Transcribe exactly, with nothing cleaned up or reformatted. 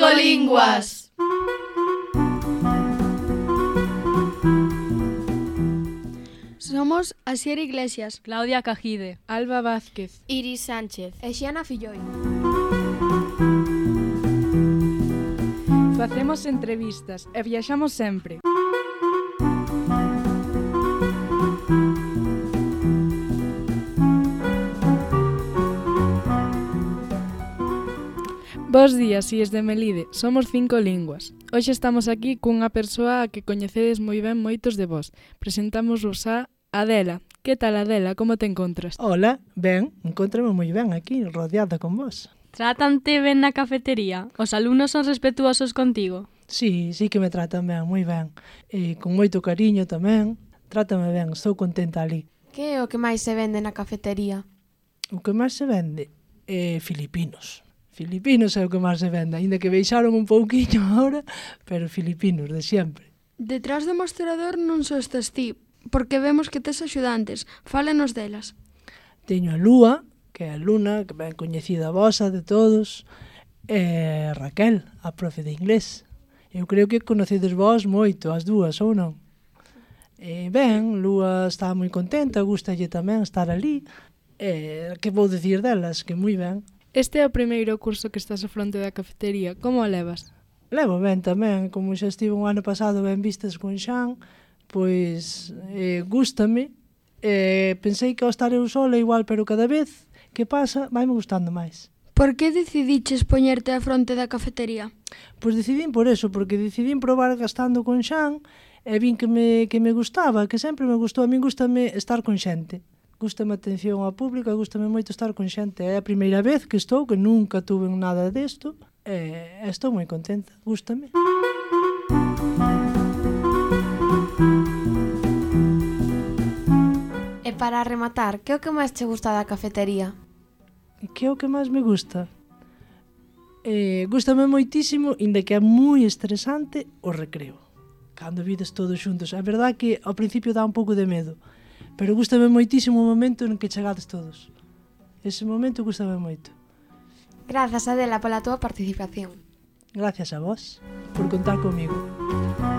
Cinco Linguas. Somos Asier Iglesias, Claudia Cajide, Alba Vázquez, Iris Sánchez e Xiana Filloi. Facemos entrevistas e viaxamos sempre. Bos días, si es de Melide, somos Cinco Linguas. Hoxe estamos aquí cunha persoa a que coñecedes moi ben moitos de vós. Presentámosvos a Adela. Que tal, Adela? Como te encontras? Hola, ben, encontrame moi ben aquí, rodeada con vos. Trátante ben na cafetería? Os alumnos son respetuosos contigo? Sí, sí que me tratan ben, moi ben. E con moito cariño tamén. Trátame ben, estou contenta ali. Que é o que máis se vende na cafetería? O que máis se vende é filipinos. Filipinos é o que máis se vende, aínda que baixaron un pouquiño agora, pero filipinos de sempre. Detrás do mostrador non só estás ti, porque vemos que tes axudantes. Fálenos delas. Teño a Lúa, que é a Luna, que ben coñecida vosa de todos, e Raquel, a profe de inglés. Eu creo que conocedes vós moito, as dúas, ou non? E ben, Lúa está moi contenta, gustalle tamén estar ali. E que vou dicir delas? Que moi ben. Este é o primeiro curso que estás á fronte da cafetería. Como o levas? Levo ben tamén, como xa estive un ano pasado ben vistas con Xan, pois eh, gústame. Eh, pensei que ao estar eu sola igual, pero cada vez que pasa vai me gustando máis. Por que decidiches poñerte á fronte da cafetería? Pois decidín por eso, porque decidín probar gastando con Xan e vin que me, que me gustaba, que sempre me gustou. A min gústame estar con xente. Gústame a atención ao público e gústame moito estar con xente. É a primeira vez que estou, que nunca tuve nada desto, e estou moi contenta, gústame. E para rematar, que é o que máis che gusta da cafetería? Que é o que máis me gusta? Eh, gústame moitísimo, inda que é moi estresante, o recreo. Cando vides todos xuntos. É verdad que ao principio dá un pouco de medo, pero gústame moitísimo o momento en que chegades todos. Ese momento gústame moito. Grazas, Adela, pola túa participación. Gracias a vos por contar comigo.